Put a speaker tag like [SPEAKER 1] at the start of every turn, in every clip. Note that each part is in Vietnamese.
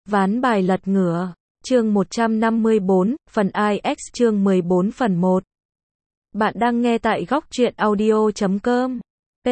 [SPEAKER 1] Ván bài lật ngửa. Chương 154, phần IX chương 14 phần 1. Bạn đang nghe tại góc truyện audio.com.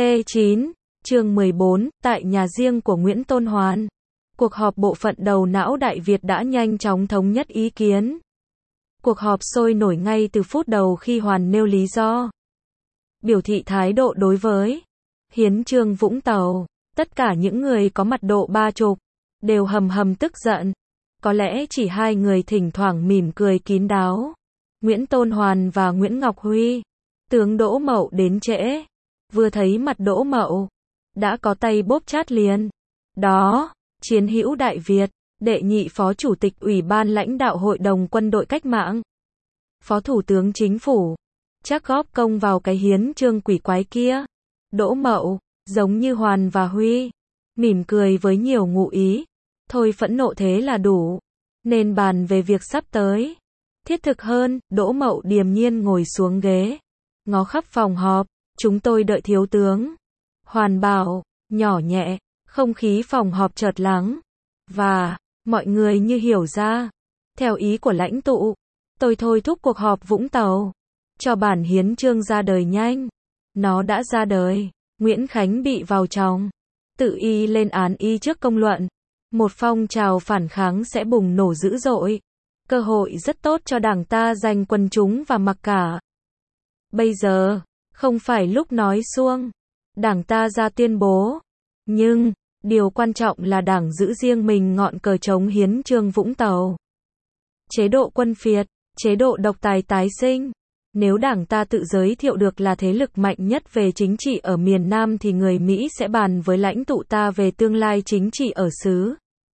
[SPEAKER 1] P9, chương 14, tại nhà riêng của Nguyễn Tôn Hoàn. Cuộc họp bộ phận đầu não Đại Việt đã nhanh chóng thống nhất ý kiến. Cuộc họp sôi nổi ngay từ phút đầu khi Hoàn nêu lý do. Biểu thị thái độ đối với hiến chương Vũng Tàu. Tất cả những người có mặt độ 30 đều hầm hầm tức giận. Có lẽ chỉ hai người thỉnh thoảng mỉm cười kín đáo. Nguyễn Tôn Hoàn và Nguyễn Ngọc Huy. Tướng Đỗ Mậu đến trễ. Vừa thấy mặt Đỗ Mậu, đã có tay bóp chát liền. Đó, chiến hữu Đại Việt, đệ nhị phó chủ tịch Ủy ban lãnh đạo Hội đồng Quân đội Cách mạng. Phó Thủ tướng Chính phủ. Chắc góp công vào cái hiến chương quỷ quái kia. Đỗ Mậu, giống như Hoàn và Huy, mỉm cười với nhiều ngụ ý. Thôi phẫn nộ thế là đủ. Nên bàn về việc sắp tới. Thiết thực hơn, Đỗ Mậu điềm nhiên ngồi xuống ghế. Ngó khắp phòng họp, chúng tôi đợi thiếu tướng. Hoàn bảo, nhỏ nhẹ, không khí phòng họp chợt lắng. Và, mọi người như hiểu ra. Theo ý của lãnh tụ, tôi thôi thúc cuộc họp Vũng Tàu. Cho bản hiến chương ra đời nhanh. Nó đã ra đời. Nguyễn Khánh bị vào chồng. Tự y lên án y trước công luận. Một phong trào phản kháng sẽ bùng nổ dữ dội. Cơ hội rất tốt cho đảng ta giành quần chúng và mặc cả. Bây giờ, không phải lúc nói suông. Đảng ta ra tuyên bố. Nhưng, điều quan trọng là đảng giữ riêng mình ngọn cờ chống hiến chương Vũng Tàu. Chế độ quân phiệt, chế độ độc tài tái sinh. Nếu đảng ta tự giới thiệu được là thế lực mạnh nhất về chính trị ở miền Nam thì người Mỹ sẽ bàn với lãnh tụ ta về tương lai chính trị ở xứ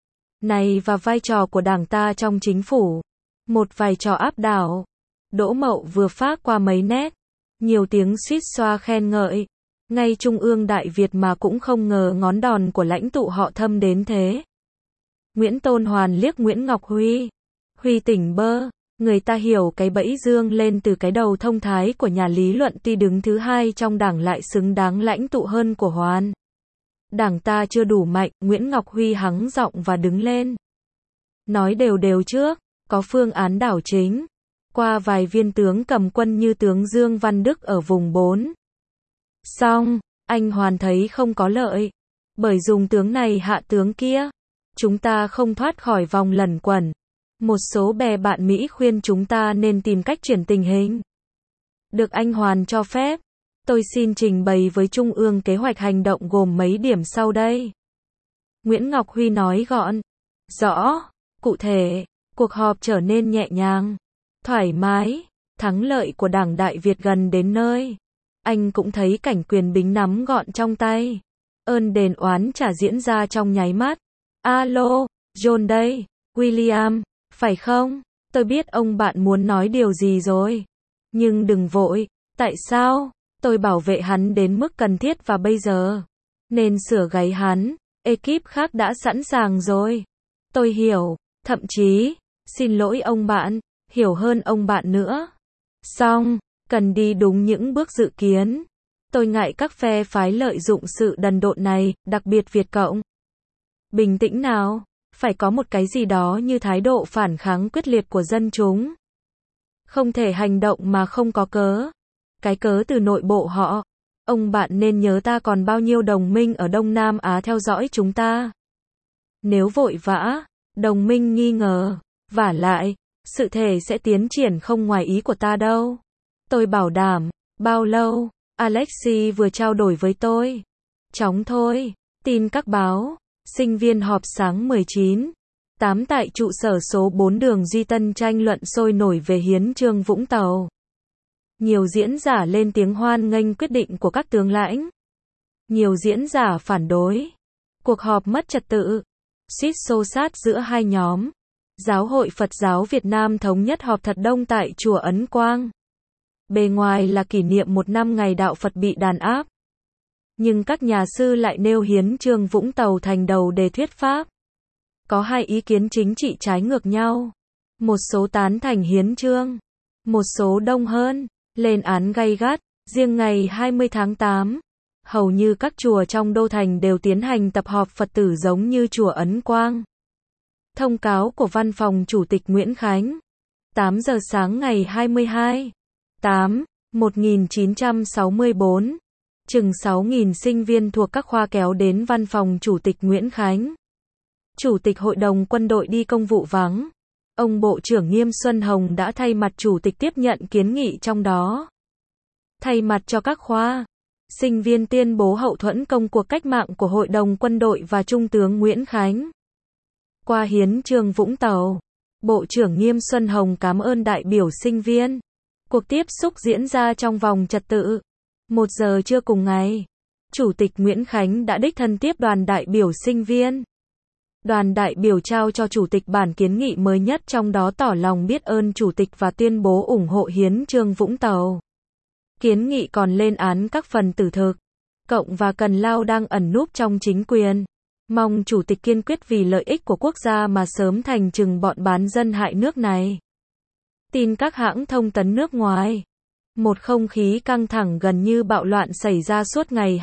[SPEAKER 1] này và vai trò của đảng ta trong chính phủ. Một vai trò áp đảo. Đỗ Mậu vừa phác qua mấy nét. Nhiều tiếng suýt xoa khen ngợi. Ngay Trung ương Đại Việt mà cũng không ngờ ngón đòn của lãnh tụ họ thâm đến thế. Nguyễn Tôn Hoàn liếc Nguyễn Ngọc Huy. Huy tỉnh bơ. Người ta hiểu cái bẫy dương lên từ cái đầu thông thái của nhà lý luận tuy đứng thứ hai trong đảng lại xứng đáng lãnh tụ hơn của Hoàn. Đảng ta chưa đủ mạnh, Nguyễn Ngọc Huy hắng giọng và đứng lên. Nói đều đều trước, có phương án đảo chính. Qua vài viên tướng cầm quân như tướng Dương Văn Đức ở vùng 4. Xong, anh Hoàn thấy không có lợi. Bởi dùng tướng này hạ tướng kia, chúng ta không thoát khỏi vòng lẩn quẩn. Một số bè bạn Mỹ khuyên chúng ta nên tìm cách chuyển tình hình. Được anh Hoàn cho phép, tôi xin trình bày với Trung ương kế hoạch hành động gồm mấy điểm sau đây. Nguyễn Ngọc Huy nói gọn, rõ, cụ thể, cuộc họp trở nên nhẹ nhàng, thoải mái, thắng lợi của Đảng Đại Việt gần đến nơi. Anh cũng thấy cảnh quyền bính nắm gọn trong tay. Ơn đền oán trả diễn ra trong nháy mắt. Alo, John đây, William. Phải không? Tôi biết ông bạn muốn nói điều gì rồi. Nhưng đừng vội. Tại sao? Tôi bảo vệ hắn đến mức cần thiết và bây giờ nên sửa gáy hắn. Ekip khác đã sẵn sàng rồi. Tôi hiểu. Thậm chí, xin lỗi ông bạn, hiểu hơn ông bạn nữa. Xong, cần đi đúng những bước dự kiến. Tôi ngại các phe phái lợi dụng sự đần độn này, đặc biệt Việt Cộng. Bình tĩnh nào. Phải có một cái gì đó như thái độ phản kháng quyết liệt của dân chúng. Không thể hành động mà không có cớ. Cái cớ từ nội bộ họ. Ông bạn nên nhớ ta còn bao nhiêu đồng minh ở Đông Nam Á theo dõi chúng ta. Nếu vội vã, đồng minh nghi ngờ, vả lại, sự thể sẽ tiến triển không ngoài ý của ta đâu. Tôi bảo đảm, bao lâu, Alexi vừa trao đổi với tôi. Chóng thôi, tin các báo. Sinh viên họp sáng 19/8 tại trụ sở số 4 đường Duy Tân tranh luận sôi nổi về hiến chương Vũng Tàu. Nhiều diễn giả lên tiếng hoan nghênh quyết định của các tướng lãnh. Nhiều diễn giả phản đối. Cuộc họp mất trật tự. Suýt xô xát giữa hai nhóm. Giáo hội Phật giáo Việt Nam thống nhất họp thật đông tại chùa Ấn Quang. Bề ngoài là kỷ niệm 1 năm ngày đạo Phật bị đàn áp. Nhưng các nhà sư lại nêu hiến chương Vũng Tàu thành đầu đề thuyết pháp. Có hai ý kiến chính trị trái ngược nhau. Một số tán thành hiến chương. Một số đông hơn, lên án gay gắt. Riêng ngày 20 tháng 8, hầu như các chùa trong đô thành đều tiến hành tập họp Phật tử giống như chùa Ấn Quang. Thông cáo của Văn phòng Chủ tịch Nguyễn Khánh. 8 giờ sáng ngày 22/8/1964. Chừng 6.000 sinh viên thuộc các khoa kéo đến Văn phòng Chủ tịch Nguyễn Khánh. Chủ tịch Hội đồng Quân đội đi công vụ vắng. Ông Bộ trưởng Nghiêm Xuân Hồng đã thay mặt Chủ tịch tiếp nhận kiến nghị trong đó. Thay mặt cho các khoa, sinh viên tuyên bố hậu thuẫn công cuộc cách mạng của Hội đồng Quân đội và Trung tướng Nguyễn Khánh. Qua hiến chương Vũng Tàu, Bộ trưởng Nghiêm Xuân Hồng cảm ơn đại biểu sinh viên. Cuộc tiếp xúc diễn ra trong vòng trật tự. 1 giờ trưa cùng ngày, Chủ tịch Nguyễn Khánh đã đích thân tiếp đoàn đại biểu sinh viên. Đoàn đại biểu trao cho Chủ tịch bản kiến nghị mới nhất, trong đó tỏ lòng biết ơn Chủ tịch và tuyên bố ủng hộ hiến chương Vũng Tàu. Kiến nghị còn lên án các phần tử thực, cộng và cần lao đang ẩn núp trong chính quyền. Mong Chủ tịch kiên quyết vì lợi ích của quốc gia mà sớm thành trừng bọn bán dân hại nước này. Tin các hãng thông tấn nước ngoài. Một không khí căng thẳng gần như bạo loạn xảy ra suốt ngày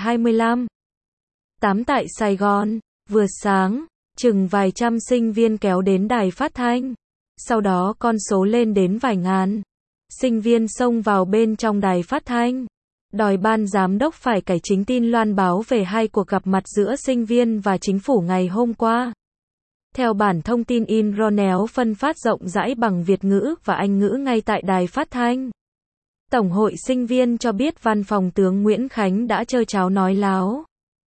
[SPEAKER 1] 25/8 tại Sài Gòn. Vừa sáng, chừng vài trăm sinh viên kéo đến đài phát thanh. Sau đó con số lên đến vài ngàn. Sinh viên xông vào bên trong đài phát thanh, đòi ban giám đốc phải cải chính tin loan báo về 2 cuộc gặp mặt giữa sinh viên và chính phủ ngày hôm qua. Theo bản thông tin in Ronel phân phát rộng rãi bằng Việt ngữ và Anh ngữ ngay tại đài phát thanh. Tổng hội sinh viên cho biết văn phòng tướng Nguyễn Khánh đã trơ tráo nói láo.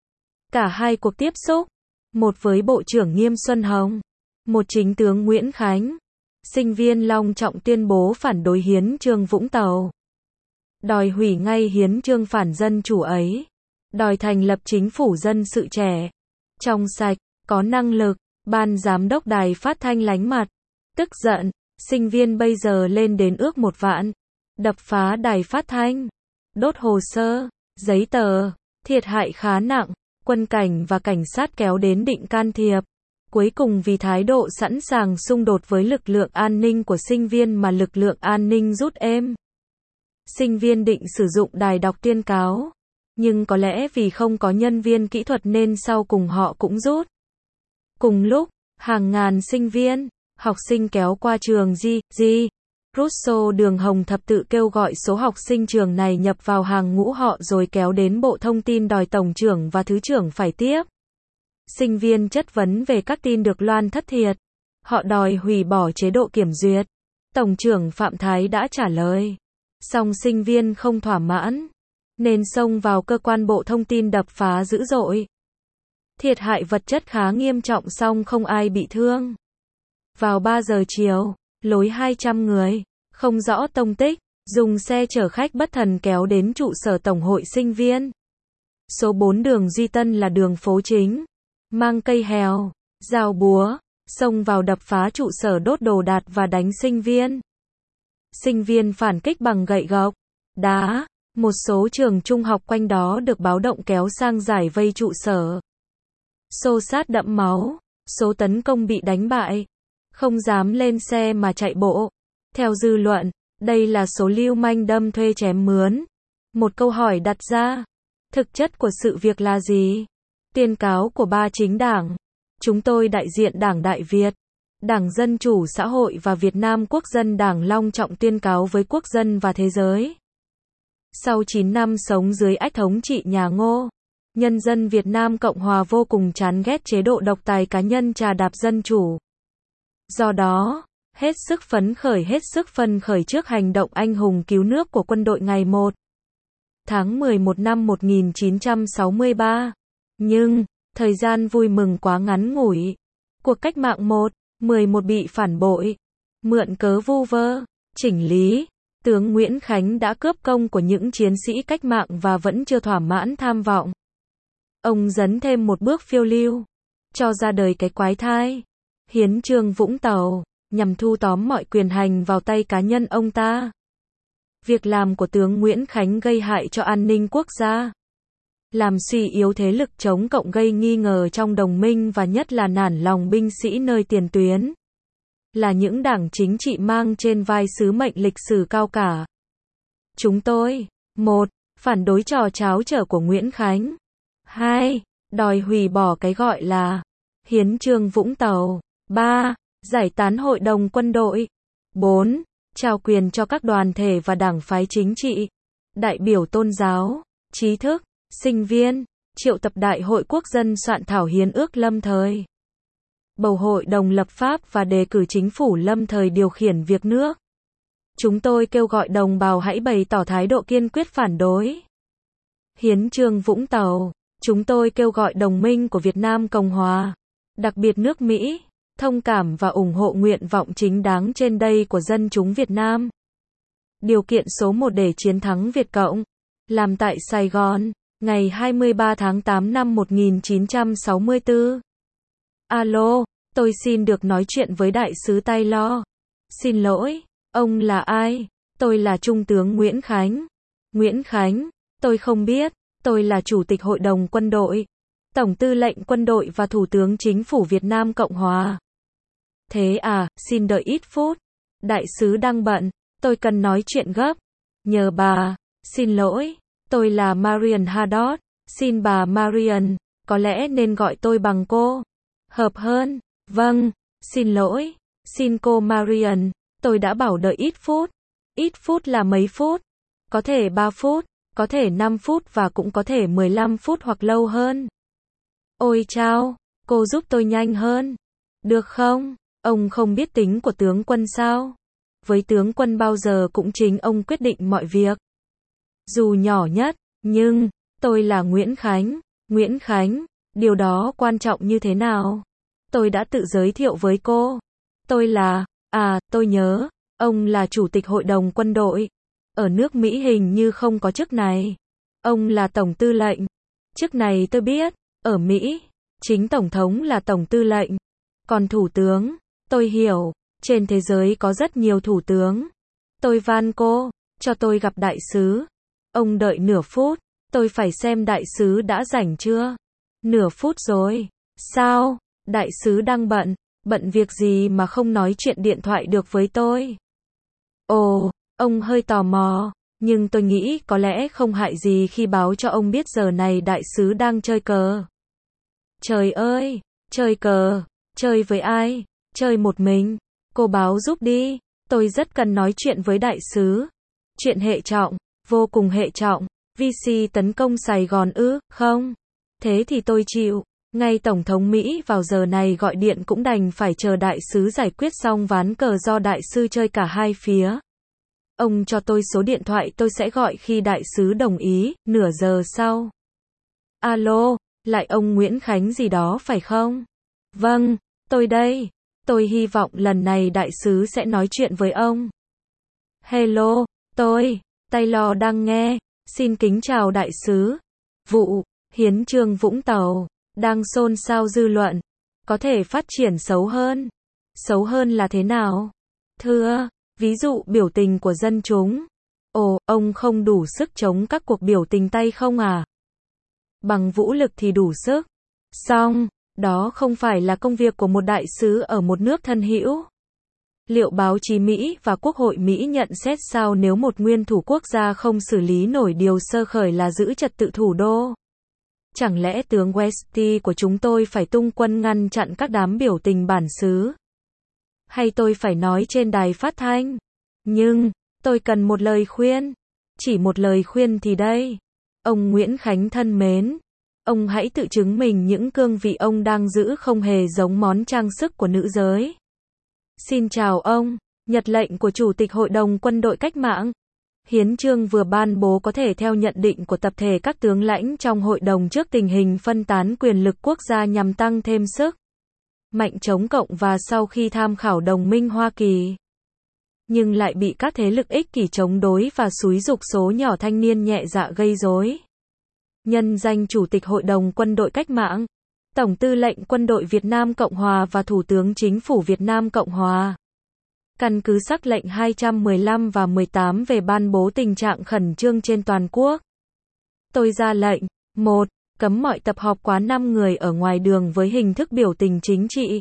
[SPEAKER 1] Cả hai cuộc tiếp xúc, một với Bộ trưởng Nghiêm Xuân Hồng, một chính tướng Nguyễn Khánh. Sinh viên long trọng tuyên bố phản đối hiến chương Vũng Tàu. Đòi hủy ngay hiến chương phản dân chủ ấy. Đòi thành lập chính phủ dân sự trẻ, trong sạch, có năng lực. Ban giám đốc đài phát thanh lánh mặt, tức giận. Sinh viên bây giờ lên đến ước 1 vạn. Đập phá đài phát thanh, đốt hồ sơ, giấy tờ, thiệt hại khá nặng. Quân cảnh và cảnh sát kéo đến định can thiệp. Cuối cùng vì thái độ sẵn sàng xung đột với lực lượng an ninh của sinh viên mà lực lượng an ninh rút êm. Sinh viên định sử dụng đài đọc tuyên cáo, nhưng có lẽ vì không có nhân viên kỹ thuật nên sau cùng họ cũng rút. Cùng lúc, hàng ngàn sinh viên, học sinh kéo qua trường G. Rousseau đường Hồng Thập Tự kêu gọi số học sinh trường này nhập vào hàng ngũ họ rồi kéo đến Bộ Thông tin đòi Tổng trưởng và Thứ trưởng phải tiếp. Sinh viên chất vấn về các tin được loan thất thiệt. Họ đòi hủy bỏ chế độ kiểm duyệt. Tổng trưởng Phạm Thái đã trả lời. Song sinh viên không thỏa mãn, nên xông vào cơ quan Bộ Thông tin đập phá dữ dội. Thiệt hại vật chất khá nghiêm trọng song không ai bị thương. Vào 3 giờ chiều, lối 200 người, không rõ tông tích, dùng xe chở khách bất thần kéo đến trụ sở Tổng hội sinh viên. Số 4 đường Duy Tân là đường phố chính. Mang cây hèo, dao búa, xông vào đập phá trụ sở, đốt đồ đạc và đánh sinh viên. Sinh viên phản kích bằng gậy gộc, đá. Một số trường trung học quanh đó được báo động kéo sang giải vây trụ sở. Xô xát đẫm máu, số tấn công bị đánh bại, không dám lên xe mà chạy bộ. Theo dư luận, đây là số lưu manh đâm thuê chém mướn. Một câu hỏi đặt ra, thực chất của sự việc là gì? Tuyên cáo của 3 chính đảng. Chúng tôi đại diện Đảng Đại Việt, Đảng Dân Chủ Xã hội và Việt Nam Quốc dân Đảng long trọng tuyên cáo với quốc dân và thế giới. Sau 9 năm sống dưới ách thống trị nhà Ngô, nhân dân Việt Nam Cộng Hòa vô cùng chán ghét chế độ độc tài cá nhân trà đạp dân chủ. Do đó, hết sức phấn khởi trước hành động anh hùng cứu nước của quân đội ngày 1 tháng 11 năm 1963. Nhưng, thời gian vui mừng quá ngắn ngủi. Cuộc cách mạng 1/11 bị phản bội. Mượn cớ vu vơ, chỉnh lý, tướng Nguyễn Khánh đã cướp công của những chiến sĩ cách mạng và vẫn chưa thỏa mãn tham vọng. Ông dấn thêm một bước phiêu lưu, cho ra đời cái quái thai hiến chương Vũng Tàu, nhằm thu tóm mọi quyền hành vào tay cá nhân ông ta. Việc làm của tướng Nguyễn Khánh gây hại cho an ninh quốc gia, làm suy yếu thế lực chống cộng, gây nghi ngờ trong đồng minh và nhất là nản lòng binh sĩ nơi tiền tuyến. Là những đảng chính trị mang trên vai sứ mệnh lịch sử cao cả. Chúng tôi 1. Phản đối trò tráo trở của Nguyễn Khánh. 2. Đòi hủy bỏ cái gọi là hiến chương Vũng Tàu. 3. Giải tán hội đồng quân đội. 4. Trao quyền cho các đoàn thể và đảng phái chính trị, đại biểu tôn giáo, trí thức, sinh viên, triệu tập Đại hội Quốc dân soạn thảo hiến ước lâm thời. Bầu hội đồng lập pháp và đề cử chính phủ lâm thời điều khiển việc nước. Chúng tôi kêu gọi đồng bào hãy bày tỏ thái độ kiên quyết phản đối. Hiến chương Vũng Tàu. Chúng tôi kêu gọi đồng minh của Việt Nam Cộng Hòa, đặc biệt nước Mỹ, thông cảm và ủng hộ nguyện vọng chính đáng trên đây của dân chúng Việt Nam. Điều kiện số 1 để chiến thắng Việt Cộng. Làm tại Sài Gòn, ngày 23 tháng 8 năm 1964. Alo, tôi xin được nói chuyện với Đại sứ Taylor. Xin lỗi, ông là ai? Tôi là Trung tướng Nguyễn Khánh. Nguyễn Khánh, tôi không biết, tôi là Chủ tịch Hội đồng Quân đội, Tổng tư lệnh quân đội và Thủ tướng Chính phủ Việt Nam Cộng Hòa. Thế à, xin đợi ít phút. Đại sứ đang bận, tôi cần nói chuyện gấp. Nhờ bà. Xin lỗi, tôi là Marian Haddock. Xin bà Marian, có lẽ nên gọi tôi bằng cô. Hợp hơn. Vâng, xin lỗi. Xin cô Marian, tôi đã bảo đợi ít phút. Ít phút là mấy phút? Có thể 3 phút, có thể 5 phút và cũng có thể 15 phút hoặc lâu hơn. Ôi chao, cô giúp tôi nhanh hơn. Được không? Ông không biết tính của tướng quân sao? Với tướng quân bao giờ cũng chính ông quyết định mọi việc. Dù nhỏ nhất, nhưng, tôi là Nguyễn Khánh. Nguyễn Khánh, điều đó quan trọng như thế nào? Tôi đã tự giới thiệu với cô. Tôi là, tôi nhớ, ông là Chủ tịch Hội đồng Quân đội. Ở nước Mỹ hình như không có chức này. Ông là Tổng tư lệnh. Chức này tôi biết, ở Mỹ, chính Tổng thống là Tổng tư lệnh. Còn Thủ tướng, tôi hiểu, trên thế giới có rất nhiều Thủ tướng. Tôi van cô, cho tôi gặp đại sứ. Ông đợi nửa phút, tôi phải xem đại sứ đã rảnh chưa. Nửa phút rồi. Sao? Đại sứ đang bận. Bận việc gì mà không nói chuyện điện thoại được với tôi? Ồ, ông hơi tò mò, nhưng tôi nghĩ có lẽ không hại gì khi báo cho ông biết giờ này đại sứ đang chơi cờ. Trời ơi, chơi cờ, chơi với ai? Chơi một mình. Cô báo giúp đi, tôi rất cần nói chuyện với đại sứ. Chuyện hệ trọng, vô cùng hệ trọng. VC tấn công Sài Gòn ư? Không. Thế thì tôi chịu. Ngay Tổng thống Mỹ vào giờ này gọi điện cũng đành phải chờ đại sứ giải quyết xong ván cờ do đại sứ chơi cả hai phía. Ông cho tôi số điện thoại tôi sẽ gọi khi đại sứ đồng ý, nửa giờ sau. Alo, lại ông Nguyễn Khánh gì đó phải không? Vâng, tôi đây. Tôi hy vọng lần này đại sứ sẽ nói chuyện với ông. Hello, tôi, Taylor đang nghe. Xin kính chào đại sứ. Vụ, hiến chương Vũng Tàu, đang xôn xao dư luận. Có thể phát triển xấu hơn. Xấu hơn là thế nào? Thưa, ví dụ biểu tình của dân chúng. Ồ, ông không đủ sức chống các cuộc biểu tình tay không à? Bằng vũ lực thì đủ sức. Xong, đó không phải là công việc của một đại sứ ở một nước thân hữu. Liệu báo chí Mỹ và Quốc hội Mỹ nhận xét sao nếu một nguyên thủ quốc gia không xử lý nổi điều sơ khởi là giữ trật tự thủ đô? Chẳng lẽ tướng Westy của chúng tôi phải tung quân ngăn chặn các đám biểu tình bản xứ? Hay tôi phải nói trên đài phát thanh? Nhưng, tôi cần một lời khuyên. Chỉ một lời khuyên thì đây. Ông Nguyễn Khánh thân mến, ông hãy tự chứng minh những cương vị ông đang giữ không hề giống món trang sức của nữ giới. Xin chào ông, nhật lệnh của Chủ tịch Hội đồng Quân đội Cách mạng. Hiến chương vừa ban bố có thể theo nhận định của tập thể các tướng lãnh trong hội đồng trước tình hình phân tán quyền lực quốc gia nhằm tăng thêm sức mạnh chống cộng và sau khi tham khảo đồng minh Hoa Kỳ. Nhưng lại bị các thế lực ích kỷ chống đối và xúi giục số nhỏ thanh niên nhẹ dạ gây rối. Nhân danh Chủ tịch Hội đồng Quân đội Cách mạng, Tổng tư lệnh Quân đội Việt Nam Cộng Hòa và Thủ tướng Chính phủ Việt Nam Cộng Hòa. Căn cứ sắc lệnh 215 và 18 về ban bố tình trạng khẩn trương trên toàn quốc. Tôi ra lệnh. 1. Cấm mọi tập họp quá 5 người ở ngoài đường với hình thức biểu tình chính trị.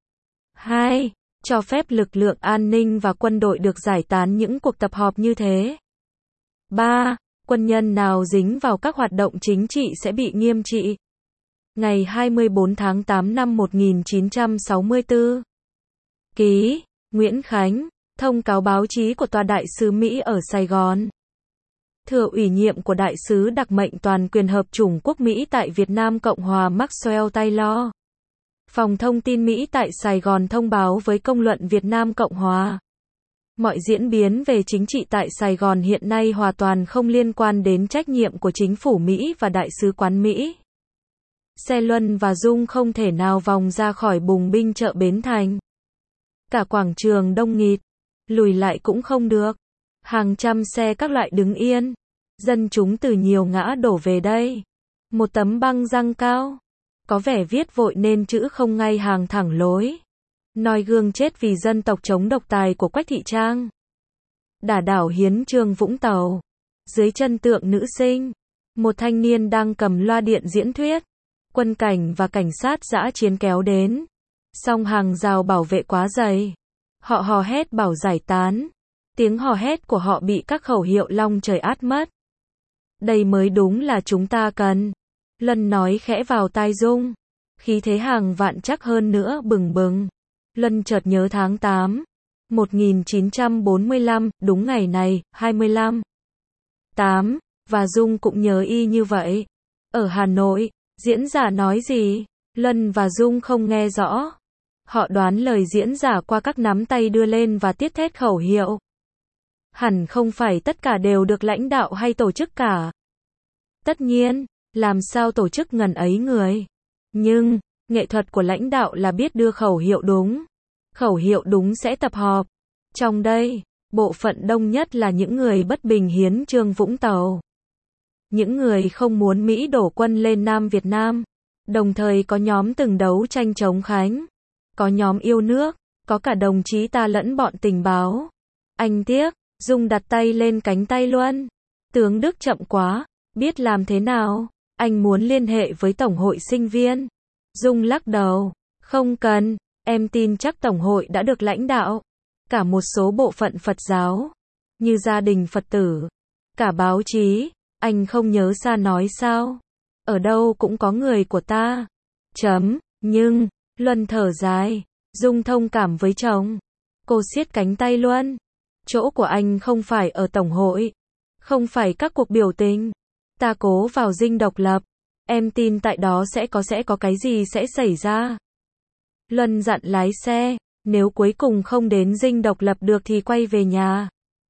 [SPEAKER 1] 2. Cho phép lực lượng an ninh và quân đội được giải tán những cuộc tập họp như thế. 3. Quân nhân nào dính vào các hoạt động chính trị sẽ bị nghiêm trị. Ngày 24 tháng 8 năm 1964. Ký, Nguyễn Khánh, thông cáo báo chí của Tòa Đại sứ Mỹ ở Sài Gòn. Thừa ủy nhiệm của Đại sứ đặc mệnh toàn quyền Hợp chủng quốc Mỹ tại Việt Nam Cộng hòa Maxwell Taylor. Phòng thông tin Mỹ tại Sài Gòn thông báo với công luận Việt Nam Cộng hòa. Mọi diễn biến về chính trị tại Sài Gòn hiện nay hoàn toàn không liên quan đến trách nhiệm của chính phủ Mỹ và Đại sứ quán Mỹ. Xe Luân và Dung không thể nào vòng ra khỏi bùng binh chợ Bến Thành. Cả quảng trường đông nghịt, lùi lại cũng không được. Hàng trăm xe các loại đứng yên. Dân chúng từ nhiều ngã đổ về đây. Một tấm băng răng cao. Có vẻ viết vội nên chữ không ngay hàng thẳng lối. Noi gương chết vì dân tộc chống độc tài của Quách Thị Trang. Đả đảo hiến chương Vũng Tàu. Dưới chân tượng nữ sinh. Một thanh niên đang cầm loa điện diễn thuyết. Quân cảnh và cảnh sát dã chiến kéo đến. Song hàng rào bảo vệ quá dày. Họ hò hét bảo giải tán. Tiếng hò hét của họ bị các khẩu hiệu long trời át mất. Đây mới đúng là chúng ta cần. Lân nói khẽ vào tai Dung. Khí thế hàng vạn chắc hơn nữa bừng bừng. Lân chợt nhớ tháng 8. 1945, đúng ngày này, 25. 8. Và Dung cũng nhớ y như vậy. Ở Hà Nội, diễn giả nói gì? Lân và Dung không nghe rõ. Họ đoán lời diễn giả qua các nắm tay đưa lên và tiết thét khẩu hiệu. Hẳn không phải tất cả đều được lãnh đạo hay tổ chức cả. Tất nhiên, làm sao tổ chức ngần ấy người. Nhưng, nghệ thuật của lãnh đạo là biết đưa khẩu hiệu đúng. Khẩu hiệu đúng sẽ tập họp. Trong đây, bộ phận đông nhất là những người bất bình hiến chương Vũng Tàu. Những người không muốn Mỹ đổ quân lên Nam Việt Nam. Đồng thời có nhóm từng đấu tranh chống Khánh. Có nhóm yêu nước. Có cả đồng chí ta lẫn bọn tình báo. Anh tiếc. Dung đặt tay lên cánh tay Luân. Tướng Đức chậm quá. Biết làm thế nào? Anh muốn liên hệ với Tổng hội sinh viên. Dung lắc đầu. Không cần. Em tin chắc Tổng hội đã được lãnh đạo. Cả một số bộ phận Phật giáo. Như gia đình Phật tử. Cả báo chí. Anh không nhớ Sa nói sao? Ở đâu cũng có người của ta. Nhưng, Luân thở dài. Dung thông cảm với chồng. Cô siết cánh tay Luân. Chỗ của anh không phải ở Tổng hội. Không phải các cuộc biểu tình. Ta cố vào dinh độc lập. Em tin tại đó sẽ có cái gì sẽ xảy ra. Luân dặn lái xe. Nếu cuối cùng không đến dinh độc lập được thì quay về nhà.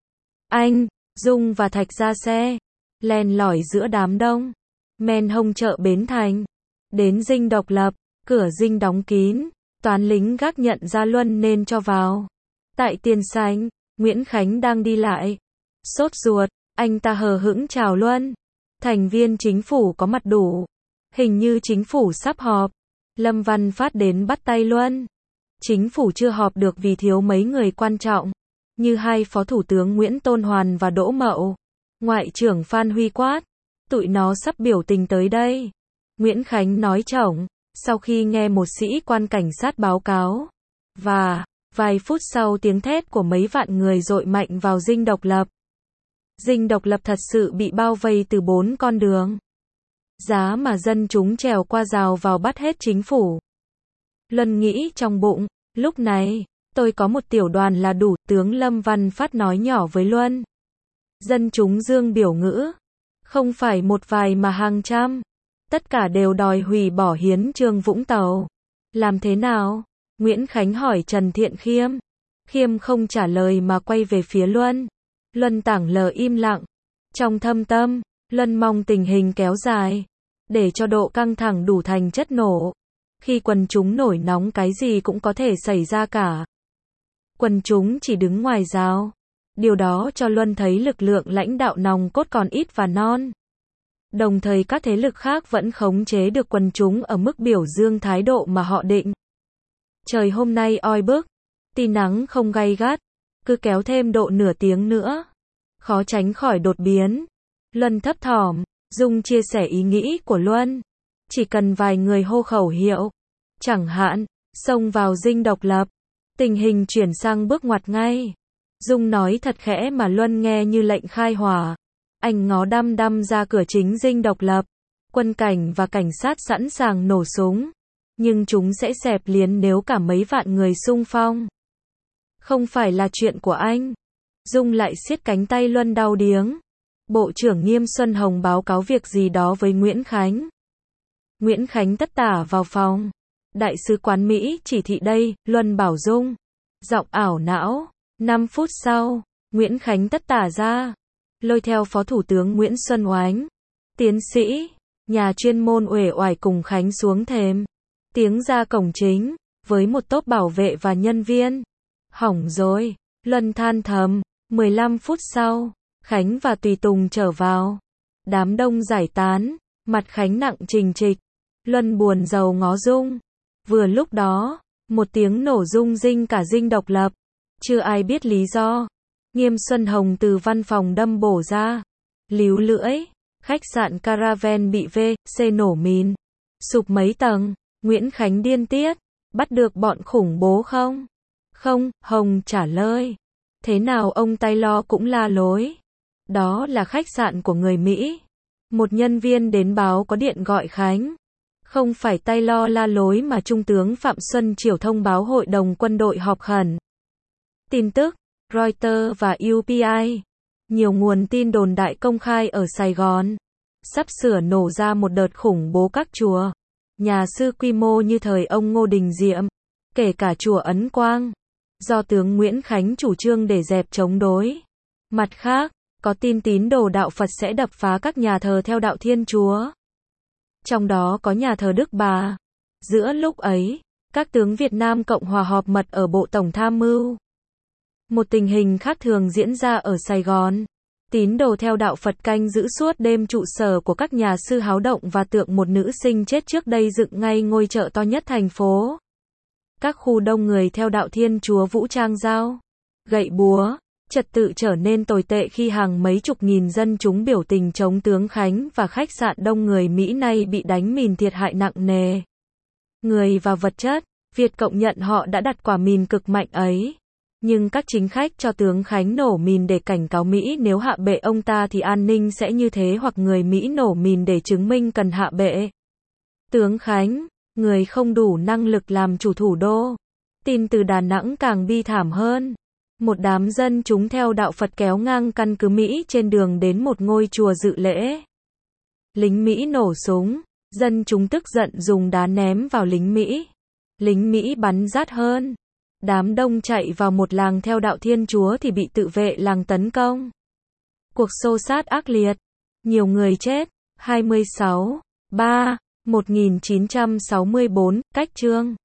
[SPEAKER 1] Anh, Dung và Thạch ra xe. Len lỏi giữa đám đông. Men hông chợ Bến Thành. Đến dinh độc lập. Cửa dinh đóng kín. Toán lính gác nhận ra Luân nên cho vào. Tại tiền sảnh, Nguyễn Khánh đang đi lại. Sốt ruột, anh ta hờ hững chào Luân. Thành viên chính phủ có mặt đủ. Hình như chính phủ sắp họp. Lâm Văn Phát đến bắt tay Luân. Chính phủ chưa họp được vì thiếu mấy người quan trọng. Như hai phó thủ tướng Nguyễn Tôn Hoàn và Đỗ Mậu. Ngoại trưởng Phan Huy quát. Tụi nó sắp biểu tình tới đây. Nguyễn Khánh nói chổng. Sau khi nghe một sĩ quan cảnh sát báo cáo. Và, vài phút sau tiếng thét của mấy vạn người dội mạnh vào dinh độc lập. Dinh độc lập thật sự bị bao vây từ 4 con đường. Giá mà dân chúng trèo qua rào vào bắt hết chính phủ. Luân nghĩ trong bụng, lúc này, tôi có một tiểu đoàn là đủ, tướng Lâm Văn Phát nói nhỏ với Luân. Dân chúng dương biểu ngữ. Không phải một vài mà hàng trăm. Tất cả đều đòi hủy bỏ hiến chương Vũng Tàu. Làm thế nào? Nguyễn Khánh hỏi Trần Thiện Khiêm. Khiêm không trả lời mà quay về phía Luân. Luân tảng lờ im lặng. Trong thâm tâm, Luân mong tình hình kéo dài. Để cho độ căng thẳng đủ thành chất nổ. Khi quần chúng nổi nóng cái gì cũng có thể xảy ra cả. Quần chúng chỉ đứng ngoài rào. Điều đó cho Luân thấy lực lượng lãnh đạo nòng cốt còn ít và non. Đồng thời các thế lực khác vẫn khống chế được quần chúng ở mức biểu dương thái độ mà họ định. Trời hôm nay oi bức. Tia nắng không gay gắt. Cứ kéo thêm độ nửa tiếng nữa. Khó tránh khỏi đột biến. Luân thấp thỏm. Dung chia sẻ ý nghĩ của Luân. Chỉ cần vài người hô khẩu hiệu. Chẳng hạn, xông vào dinh độc lập. Tình hình chuyển sang bước ngoặt ngay. Dung nói thật khẽ mà Luân nghe như lệnh khai hỏa. Anh ngó đăm đăm ra cửa chính dinh độc lập. Quân cảnh và cảnh sát sẵn sàng nổ súng. Nhưng chúng sẽ xẹp liền nếu cả mấy vạn người xung phong. Không phải là chuyện của anh. Dung lại siết cánh tay Luân đau điếng. Bộ trưởng Nghiêm Xuân Hồng báo cáo việc gì đó với Nguyễn Khánh. Nguyễn Khánh tất tả vào phòng. Đại sứ quán Mỹ chỉ thị đây, Luân bảo Dung. Giọng ảo não. 5 phút sau, Nguyễn Khánh tất tả ra. Lôi theo Phó Thủ tướng Nguyễn Xuân Oánh. Tiến sĩ, nhà chuyên môn uể oải cùng Khánh xuống thềm. Tiếng ra cổng chính, với một tốp bảo vệ và nhân viên. Hỏng rồi, Luân than thầm. 15 phút sau, Khánh và Tùy Tùng trở vào. Đám đông giải tán, mặt Khánh nặng trình trịch. Luân buồn rầu ngó Dung. Vừa lúc đó, một tiếng nổ rung rinh cả dinh Độc Lập. Chưa ai biết lý do. Nghiêm Xuân Hồng từ văn phòng đâm bổ ra. Líu lưỡi, khách sạn Caravan bị V.C nổ mìn. Sụp mấy tầng, Nguyễn Khánh điên tiết. Bắt được bọn khủng bố không? Không, Hồng trả lời. Thế nào ông Taylor cũng la lối. Đó là khách sạn của người Mỹ. Một nhân viên đến báo có điện gọi Khánh. Không phải Taylor la lối mà Trung tướng Phạm Xuân Chiểu thông báo Hội đồng quân đội họp khẩn. Tin tức, Reuters và UPI. Nhiều nguồn tin đồn đại công khai ở Sài Gòn. Sắp sửa nổ ra một đợt khủng bố các chùa. Nhà sư quy mô như thời ông Ngô Đình Diệm. Kể cả chùa Ấn Quang. Do tướng Nguyễn Khánh chủ trương để dẹp chống đối. Mặt khác, có tin tín đồ đạo Phật sẽ đập phá các nhà thờ theo đạo Thiên Chúa. Trong đó có nhà thờ Đức Bà. Giữa lúc ấy, các tướng Việt Nam Cộng Hòa họp mật ở Bộ Tổng Tham mưu. Một tình hình khác thường diễn ra ở Sài Gòn. Tín đồ theo đạo Phật canh giữ suốt đêm trụ sở của các nhà sư háo động và tượng một nữ sinh chết trước đây dựng ngay ngôi chợ to nhất thành phố. Các khu đông người theo đạo Thiên Chúa vũ trang dao, gậy búa. Trật tự trở nên tồi tệ khi hàng mấy chục nghìn dân chúng biểu tình chống tướng Khánh và khách sạn đông người Mỹ này bị đánh mìn thiệt hại nặng nề. Người và vật chất, Việt Cộng nhận họ đã đặt quả mìn cực mạnh ấy. Nhưng các chính khách cho tướng Khánh nổ mìn để cảnh cáo Mỹ nếu hạ bệ ông ta thì an ninh sẽ như thế, hoặc người Mỹ nổ mìn để chứng minh cần hạ bệ tướng Khánh, người không đủ năng lực làm chủ thủ đô. Tin từ Đà Nẵng càng bi thảm hơn. Một đám dân chúng theo đạo Phật kéo ngang căn cứ Mỹ trên đường đến một ngôi chùa dự lễ. Lính Mỹ nổ súng, dân chúng tức giận dùng đá ném vào lính Mỹ. Lính Mỹ bắn rát hơn. Đám đông chạy vào một làng theo đạo Thiên Chúa thì bị tự vệ làng tấn công. Cuộc xô xát ác liệt. Nhiều người chết. 26/3/1964, cách chương